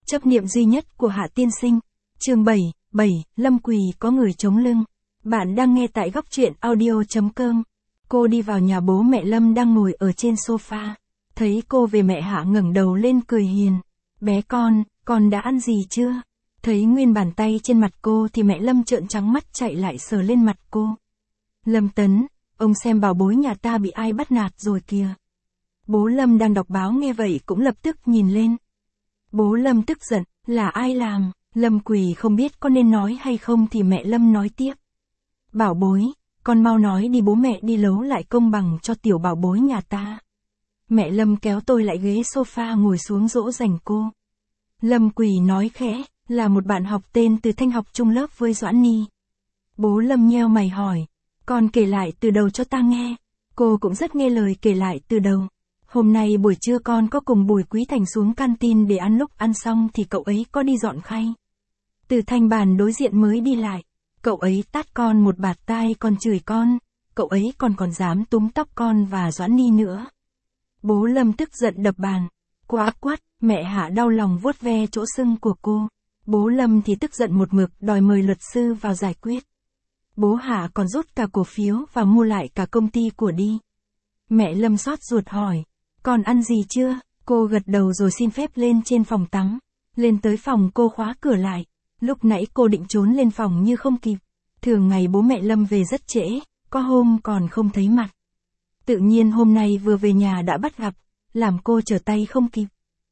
Chấp niệm duy nhất của Hạ tiên sinh. Chương 7, Lâm Quỳ có người chống lưng. Bạn đang nghe tại góc truyện audio.com. Cô đi vào nhà bố mẹ Lâm đang ngồi ở trên sofa. Thấy cô về mẹ Hạ ngẩng đầu lên cười hiền. Bé con đã ăn gì chưa? Thấy nguyên bàn tay trên mặt cô thì mẹ Lâm trợn trắng mắt chạy lại sờ lên mặt cô. Lâm Tấn, ông xem bảo bối nhà ta bị ai bắt nạt rồi kìa. Bố Lâm đang đọc báo nghe vậy cũng lập tức nhìn lên. Bố Lâm tức giận, là ai làm? Lâm Quỳ không biết có nên nói hay không thì mẹ Lâm nói tiếp. Bảo bối, con mau nói đi, bố mẹ đi đấu lại công bằng cho tiểu bảo bối nhà ta. Mẹ Lâm kéo tôi lại ghế sofa ngồi xuống dỗ dành cô. Lâm Quỳ nói khẽ, là một bạn học tên Từ Thanh học chung lớp với Doãn Ni. Bố Lâm nheo mày hỏi, con kể lại từ đầu cho ta nghe. Cô cũng rất nghe lời kể lại từ đầu. Hôm nay buổi trưa con có cùng Bùi Quý Thành xuống canteen để ăn, lúc ăn xong thì cậu ấy có đi dọn khay. Từ Thanh bàn đối diện mới đi lại. Cậu ấy tát con một bạt tai còn chửi con. Cậu ấy còn dám túm tóc con và Doãn Ni nữa. Bố Lâm tức giận đập bàn. Quá quát, mẹ Hạ đau lòng vuốt ve chỗ sưng của cô. Bố Lâm thì tức giận một mực đòi mời luật sư vào giải quyết. Bố Hạ còn rút cả cổ phiếu và mua lại cả công ty của đi. Mẹ Lâm xót ruột hỏi, con ăn gì chưa? Cô gật đầu rồi xin phép lên trên phòng tắm. Lên tới phòng cô khóa cửa lại. Lúc nãy cô định trốn lên phòng như không kịp. Thường ngày bố mẹ Lâm về rất trễ, có hôm còn không thấy mặt. Tự nhiên hôm nay vừa về nhà đã bắt gặp, làm cô trở tay không kịp.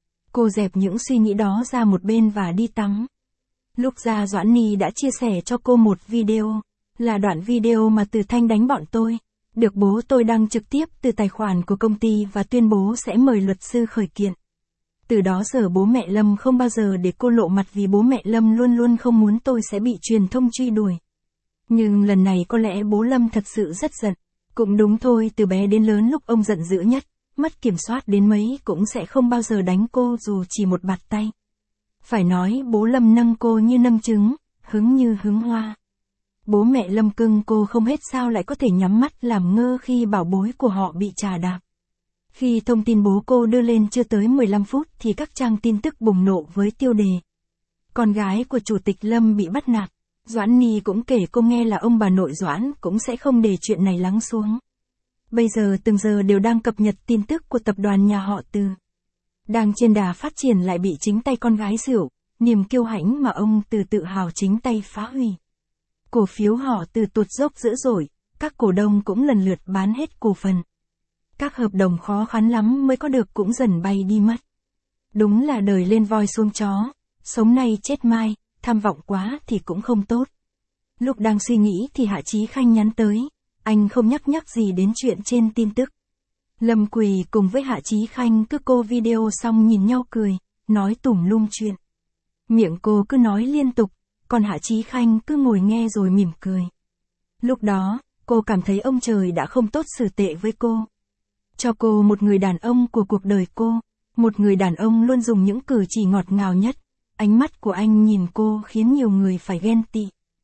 Cô dẹp những suy nghĩ đó ra một bên và đi tắm. Lúc ra Doãn Ni đã chia sẻ cho cô một video, là đoạn video mà Từ Thanh đánh bọn tôi, được bố tôi đăng trực tiếp từ tài khoản của công ty và tuyên bố sẽ mời luật sư khởi kiện. Từ đó giờ bố mẹ Lâm không bao giờ để cô lộ mặt vì bố mẹ Lâm luôn luôn không muốn tôi sẽ bị truyền thông truy đuổi. Nhưng lần này có lẽ bố Lâm thật sự rất giận. Cũng đúng thôi, từ bé đến lớn lúc ông giận dữ nhất, mất kiểm soát đến mấy cũng sẽ không bao giờ đánh cô dù chỉ một bạt tay. Phải nói bố Lâm nâng cô như nâng trứng, hứng như hứng hoa. Bố mẹ Lâm cưng cô không hết sao lại có thể nhắm mắt làm ngơ khi bảo bối của họ bị trà đạp. Khi thông tin bố cô đưa lên chưa tới 15 phút thì các trang tin tức bùng nổ với tiêu đề. Con gái của Chủ tịch Lâm bị bắt nạt. Doãn Ni cũng kể cô nghe là ông bà nội Doãn cũng sẽ không để chuyện này lắng xuống. Bây giờ từng giờ đều đang cập nhật tin tức của tập đoàn nhà họ Từ. Đang trên đà phát triển lại bị chính tay con gái xỉu, niềm kiêu hãnh mà ông Từ tự hào chính tay phá hủy. Cổ phiếu họ Từ tụt dốc dữ dội, các cổ đông cũng lần lượt bán hết cổ phần. Các hợp đồng khó khăn lắm mới có được cũng dần bay đi mất. Đúng là đời lên voi xuống chó, sống nay chết mai, tham vọng quá thì cũng không tốt. Lúc đang suy nghĩ thì Hạ Chí Khanh nhắn tới, anh không nhắc gì đến chuyện trên tin tức. Lâm Quỳ cùng với Hạ Chí Khanh cứ cô video xong nhìn nhau cười, nói tủm lum chuyện. Miệng cô cứ nói liên tục, còn Hạ Chí Khanh cứ ngồi nghe rồi mỉm cười. Lúc đó, cô cảm thấy ông trời đã không tốt xử tệ với cô. Cho cô một người đàn ông của cuộc đời cô, một người đàn ông luôn dùng những cử chỉ ngọt ngào nhất. Ánh mắt của anh nhìn cô khiến nhiều người phải ghen tị.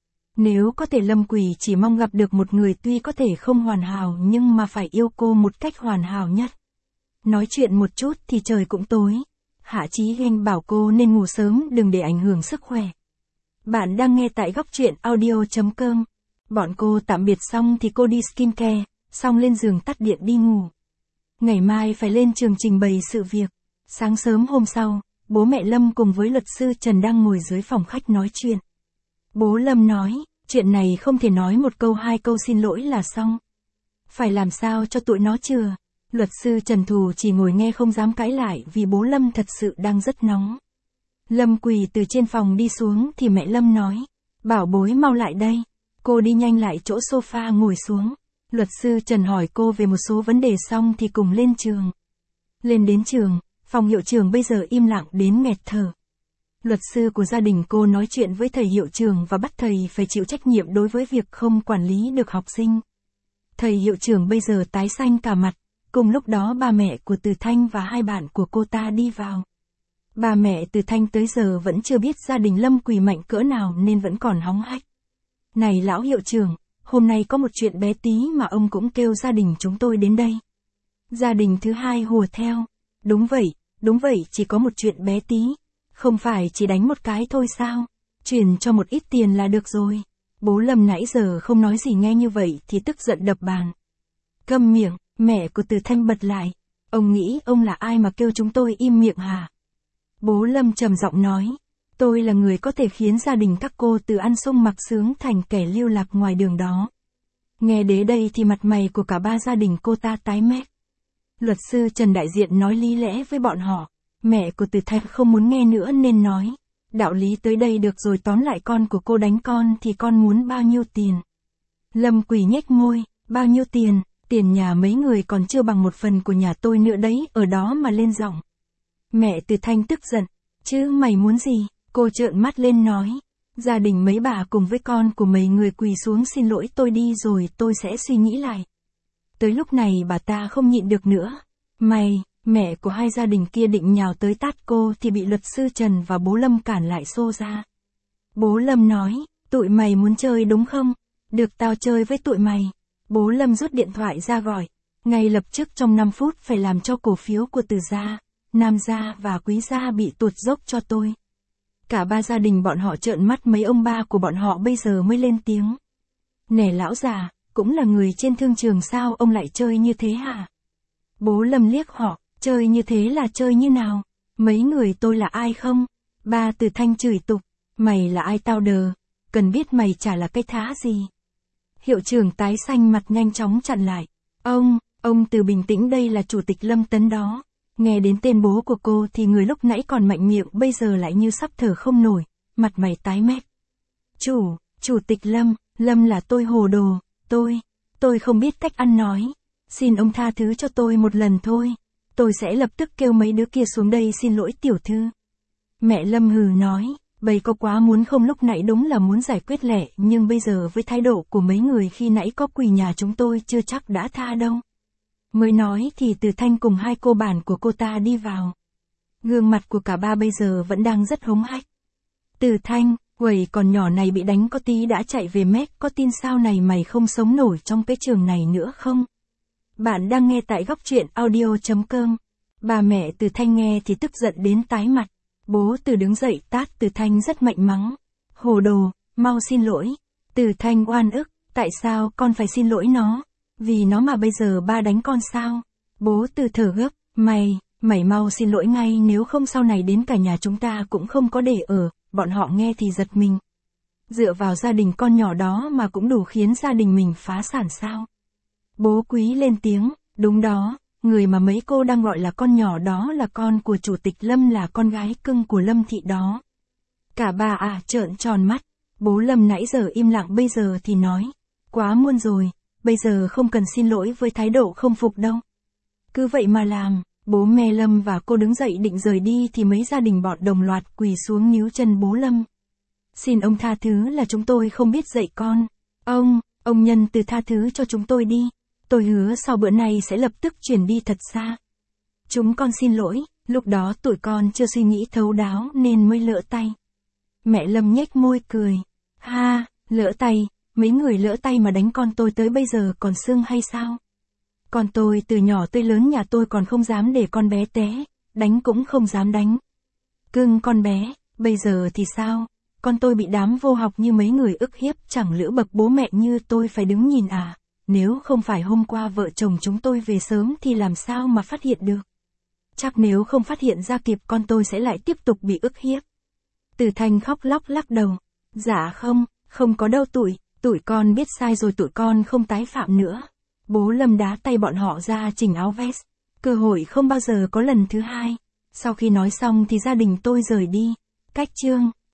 Nếu có thể Lâm Quỳ chỉ mong gặp được một người tuy có thể không hoàn hảo nhưng mà phải yêu cô một cách hoàn hảo nhất. Nói chuyện một chút thì trời cũng tối. Hạ Chí Khanh bảo cô nên ngủ sớm đừng để ảnh hưởng sức khỏe. Bạn đang nghe tại góc truyện audio.com. Bọn cô tạm biệt xong thì cô đi skincare, xong lên giường tắt điện đi ngủ. Ngày mai phải lên trường trình bày sự việc. Sáng sớm hôm sau, bố mẹ Lâm cùng với luật sư Trần đang ngồi dưới phòng khách nói chuyện. Bố Lâm nói, chuyện này không thể nói một câu hai câu xin lỗi là xong. Phải làm sao cho tụi nó chừa. Luật sư Trần Thù chỉ ngồi nghe không dám cãi lại vì bố Lâm thật sự đang rất nóng. Lâm Quỳ từ trên phòng đi xuống thì mẹ Lâm nói, bảo bối mau lại đây. Cô đi nhanh lại chỗ sofa ngồi xuống. Luật sư Trần hỏi cô về một số vấn đề xong thì cùng lên trường. Lên đến trường, phòng hiệu trưởng bây giờ im lặng đến nghẹt thở. Luật sư của gia đình cô nói chuyện với thầy hiệu trưởng và bắt thầy phải chịu trách nhiệm đối với việc không quản lý được học sinh. Thầy hiệu trưởng bây giờ tái xanh cả mặt, cùng lúc đó ba mẹ của Từ Thanh và hai bạn của cô ta đi vào. Ba mẹ Từ Thanh tới giờ vẫn chưa biết gia đình Lâm Quỳ mạnh cỡ nào nên vẫn còn hóng hách. Này lão hiệu trưởng, hôm nay có một chuyện bé tí mà ông cũng kêu gia đình chúng tôi đến đây. Gia đình thứ hai hùa theo. Đúng vậy, chỉ có một chuyện bé tí. Không phải chỉ đánh một cái thôi sao? Chuyển cho một ít tiền là được rồi. Bố Lâm nãy giờ không nói gì nghe như vậy thì tức giận đập bàn. Câm miệng, mẹ của Từ Thanh bật lại. Ông nghĩ ông là ai mà kêu chúng tôi im miệng hả? Bố Lâm trầm giọng nói. Tôi là người có thể khiến gia đình các cô từ ăn sung mặc sướng thành kẻ lưu lạc ngoài đường đó. Nghe đến đây thì mặt mày của cả ba gia đình cô ta tái mét. Luật sư Trần đại diện nói lý lẽ với bọn họ. Mẹ của Từ Thanh không muốn nghe nữa nên nói. Đạo lý tới đây được rồi, tóm lại con của cô đánh con thì con muốn bao nhiêu tiền? Lâm Quỳ nhếch môi, bao nhiêu tiền? Tiền nhà mấy người còn chưa bằng một phần của nhà tôi nữa đấy, ở đó mà lên giọng. Mẹ Từ Thanh tức giận. Chứ mày muốn gì? Cô trợn mắt lên nói. Gia đình mấy bà cùng với con của mấy người quỳ xuống xin lỗi tôi đi rồi tôi sẽ suy nghĩ lại. Tới lúc này bà ta không nhịn được nữa. Mẹ của hai gia đình kia định nhào tới tát cô thì bị luật sư Trần và bố Lâm cản lại xô ra. Bố Lâm nói, tụi mày muốn chơi đúng không? Được, tao chơi với tụi mày. Bố Lâm rút điện thoại ra gọi. Ngay lập tức trong 5 phút phải làm cho cổ phiếu của Từ gia, Nam gia và Quý gia bị tụt dốc cho tôi. Cả ba gia đình bọn họ trợn mắt, mấy ông ba của bọn họ bây giờ mới lên tiếng. Nè lão già, cũng là người trên thương trường sao ông lại chơi như thế hả? Bố Lâm liếc họ, chơi như thế là chơi như nào? Mấy người tôi là ai không? Ba Từ Thanh chửi tục, mày là ai tao đờ, cần biết mày chả là cái thá gì. Hiệu trưởng tái xanh mặt nhanh chóng chặn lại. Ông Từ bình tĩnh, đây là chủ tịch Lâm Tấn đó. Nghe đến tên bố của cô thì người lúc nãy còn mạnh miệng bây giờ lại như sắp thở không nổi, mặt mày tái mét. Chủ tịch Lâm là tôi hồ đồ, tôi không biết cách ăn nói. Xin ông tha thứ cho tôi một lần thôi. Tôi sẽ lập tức kêu mấy đứa kia xuống đây xin lỗi tiểu thư. Mẹ Lâm hừ nói, bầy có quá muốn không, lúc nãy đúng là muốn giải quyết lẹ, nhưng bây giờ với thái độ của mấy người khi nãy có quỳ nhà chúng tôi chưa chắc đã tha đâu. Mới nói thì Từ Thanh cùng hai cô bạn của cô ta đi vào. Gương mặt của cả ba bây giờ vẫn đang rất hống hách. Từ Thanh, quẩy còn nhỏ này bị đánh có tí đã chạy về mét, có tin sao này mày không sống nổi trong cái trường này nữa không? Bạn đang nghe tại góc truyện audio.com. Bà mẹ Từ Thanh nghe thì tức giận đến tái mặt. Bố Từ đứng dậy tát Từ Thanh rất mạnh mắng. Hồ đồ, mau xin lỗi. Từ Thanh oan ức, tại sao con phải xin lỗi nó? Vì nó mà bây giờ ba đánh con sao? Bố Từ thở gấp, mày mau xin lỗi ngay, nếu không sau này đến cả nhà chúng ta cũng không có để ở. Bọn họ nghe thì giật mình. Dựa vào gia đình con nhỏ đó mà cũng đủ khiến gia đình mình phá sản sao? Bố Quý lên tiếng, đúng đó, người mà mấy cô đang gọi là con nhỏ đó là con của chủ tịch Lâm, là con gái cưng của Lâm thị đó. Cả bà trợn tròn mắt. Bố Lâm nãy giờ im lặng bây giờ thì nói, quá muộn rồi, bây giờ không cần xin lỗi với thái độ không phục đâu. Cứ vậy mà làm. Bố mẹ Lâm và cô đứng dậy định rời đi thì mấy gia đình bọn đồng loạt quỳ xuống níu chân bố Lâm. Xin ông tha thứ, là chúng tôi không biết dạy con. Ông nhân từ tha thứ cho chúng tôi đi. Tôi hứa sau bữa này sẽ lập tức chuyển đi thật xa. Chúng con xin lỗi, lúc đó tụi con chưa suy nghĩ thấu đáo nên mới lỡ tay. Mẹ Lâm nhếch môi cười. Ha, lỡ tay, mấy người lỡ tay mà đánh con tôi tới bây giờ còn sưng hay sao? Con tôi từ nhỏ tới lớn nhà tôi còn không dám để con bé té, đánh cũng không dám đánh. Cưng con bé, bây giờ thì sao? Con tôi bị đám vô học như mấy người ức hiếp, chẳng lữ bậc bố mẹ như tôi phải đứng nhìn à? Nếu không phải hôm qua vợ chồng chúng tôi về sớm thì làm sao mà phát hiện được? Chắc nếu không phát hiện ra kịp con tôi sẽ lại tiếp tục bị ức hiếp. Từ Thanh khóc lóc lắc đầu. Dạ không có đâu tụi con biết sai rồi, tụi con không tái phạm nữa. Bố Lâm đá tay bọn họ ra chỉnh áo vest. Cơ hội không bao giờ có lần thứ hai. Sau khi nói xong thì gia đình tôi rời đi. Cách chương